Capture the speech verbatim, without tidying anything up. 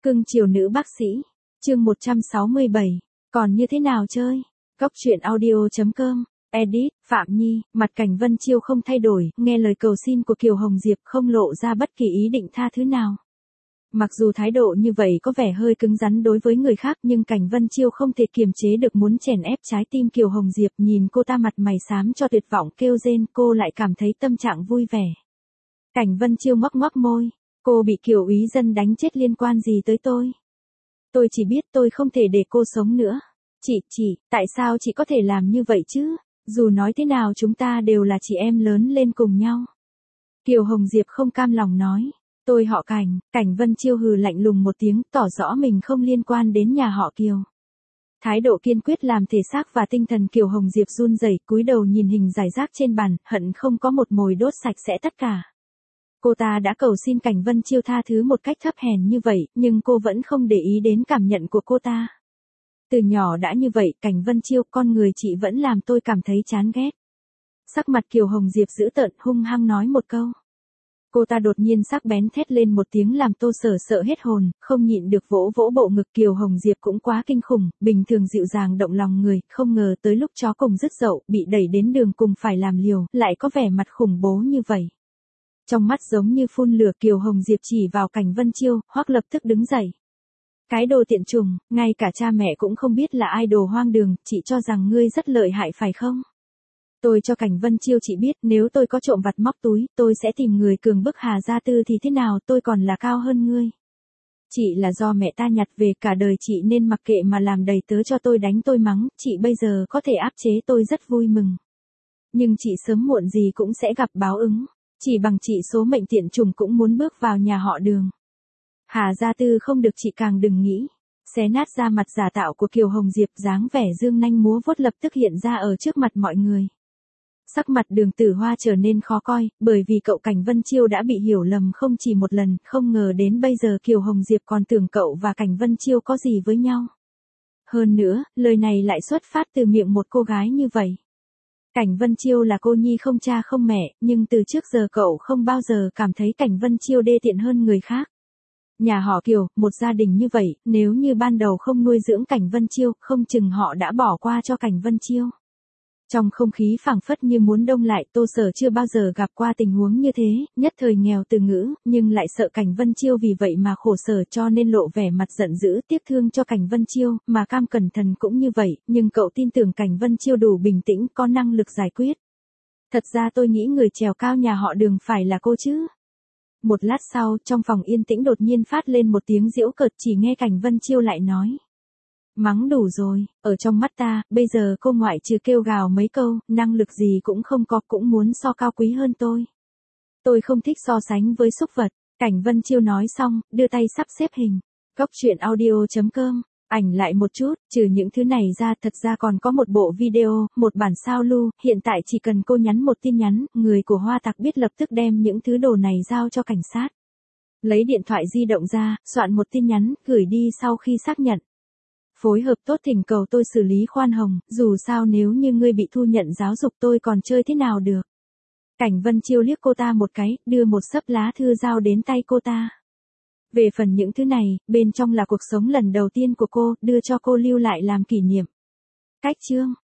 Cưng chiều nữ bác sĩ. Chương một trăm sáu mươi bảy. Còn như thế nào chơi? Góc truyện audio.com. Edit, Phạm Nhi, mặt Cảnh Vân Chiêu không thay đổi, nghe lời cầu xin của Kiều Hồng Diệp không lộ ra bất kỳ ý định tha thứ nào. Mặc dù thái độ như vậy có vẻ hơi cứng rắn đối với người khác nhưng Cảnh Vân Chiêu không thể kiềm chế được muốn chèn ép trái tim Kiều Hồng Diệp, nhìn cô ta mặt mày xám cho tuyệt vọng kêu rên, cô lại cảm thấy tâm trạng vui vẻ. Cảnh Vân Chiêu ngoắc ngoắc môi, cô bị Kiều úy dân đánh chết liên quan gì tới tôi? Tôi chỉ biết tôi không thể để cô sống nữa. Chị, chị, tại sao chị có thể làm như vậy chứ? Dù nói thế nào chúng ta đều là chị em lớn lên cùng nhau. Kiều Hồng Diệp không cam lòng nói. Tôi họ Cảnh. Cảnh Vân Chiêu hừ lạnh lùng một tiếng, tỏ rõ mình không liên quan đến nhà họ Kiều. Thái độ kiên quyết làm thể xác và tinh thần Kiều Hồng Diệp run rẩy, cúi đầu nhìn hình rải rác trên bàn, hận không có một mồi đốt sạch sẽ tất cả. Cô ta đã cầu xin Cảnh Vân Chiêu tha thứ một cách thấp hèn như vậy, nhưng cô vẫn không để ý đến cảm nhận của cô ta. Từ nhỏ đã như vậy, Cảnh Vân Chiêu, con người chị vẫn làm tôi cảm thấy chán ghét. Sắc mặt Kiều Hồng Diệp dữ tợn, hung hăng nói một câu. Cô ta đột nhiên sắc bén thét lên một tiếng làm Tô Sở sợ hết hồn, không nhịn được vỗ vỗ bộ ngực. Kiều Hồng Diệp cũng quá kinh khủng, bình thường dịu dàng động lòng người, không ngờ tới lúc chó cùng dứt dậu, bị đẩy đến đường cùng phải làm liều, lại có vẻ mặt khủng bố như vậy. Trong mắt giống như phun lửa, Kiều Hồng Diệp chỉ vào Cảnh Vân Chiêu, hoắc lập tức đứng dậy. Cái đồ tiện trùng, ngay cả cha mẹ cũng không biết là ai, đồ hoang đường, chị cho rằng ngươi rất lợi hại phải không? Tôi cho Cảnh Vân Chiêu chị biết, nếu tôi có trộm vặt móc túi, tôi sẽ tìm người cường bức Hà Gia Tư thì thế nào, tôi còn là cao hơn ngươi. Chị là do mẹ ta nhặt về, cả đời chị nên mặc kệ mà làm đầy tớ cho tôi đánh tôi mắng, chị bây giờ có thể áp chế tôi rất vui mừng. Nhưng chị sớm muộn gì cũng sẽ gặp báo ứng, chỉ bằng chị số mệnh tiện trùng cũng muốn bước vào nhà họ Đường. Hà Gia Tư không được chị càng đừng nghĩ. Xé nát da mặt giả tạo của Kiều Hồng Diệp, dáng vẻ dương nanh múa vuốt lập tức hiện ra ở trước mặt mọi người. Sắc mặt Đường Tử Hoa trở nên khó coi, bởi vì cậu Cảnh Vân Chiêu đã bị hiểu lầm không chỉ một lần, không ngờ đến bây giờ Kiều Hồng Diệp còn tưởng cậu và Cảnh Vân Chiêu có gì với nhau. Hơn nữa, lời này lại xuất phát từ miệng một cô gái như vậy. Cảnh Vân Chiêu là cô nhi không cha không mẹ, nhưng từ trước giờ cậu không bao giờ cảm thấy Cảnh Vân Chiêu đê tiện hơn người khác. Nhà họ Kiều, một gia đình như vậy, nếu như ban đầu không nuôi dưỡng Cảnh Vân Chiêu, không chừng họ đã bỏ qua cho Cảnh Vân Chiêu. Trong không khí phảng phất như muốn đông lại, Tô Sở chưa bao giờ gặp qua tình huống như thế, nhất thời nghèo từ ngữ, nhưng lại sợ Cảnh Vân Chiêu vì vậy mà khổ sở cho nên lộ vẻ mặt giận dữ tiếc thương cho Cảnh Vân Chiêu, mà Cam Cẩn Thần cũng như vậy, nhưng cậu tin tưởng Cảnh Vân Chiêu đủ bình tĩnh, có năng lực giải quyết. Thật ra tôi nghĩ người trèo cao nhà họ Đường phải là cô chứ. Một lát sau, trong phòng yên tĩnh đột nhiên phát lên một tiếng giễu cợt, chỉ nghe Cảnh Vân Chiêu lại nói. Mắng đủ rồi, ở trong mắt ta, bây giờ cô ngoại trừ kêu gào mấy câu, năng lực gì cũng không có, cũng muốn so cao quý hơn tôi. Tôi không thích so sánh với súc vật. Cảnh Vân Chiêu nói xong, đưa tay sắp xếp hình. Góc truyện audio.com. Ảnh lại một chút, trừ những thứ này ra thật ra còn có một bộ video, một bản sao lưu, hiện tại chỉ cần cô nhắn một tin nhắn, người của Hoa Tạc biết lập tức đem những thứ đồ này giao cho cảnh sát. Lấy điện thoại di động ra, soạn một tin nhắn, gửi đi sau khi xác nhận. Phối hợp tốt, thỉnh cầu tôi xử lý khoan hồng, dù sao nếu như ngươi bị thu nhận giáo dục tôi còn chơi thế nào được. Cảnh Vân Chiêu liếc cô ta một cái, đưa một xấp lá thư giao đến tay cô ta. Về phần những thứ này, bên trong là cuộc sống lần đầu tiên của cô, đưa cho cô lưu lại làm kỷ niệm. Cách chương.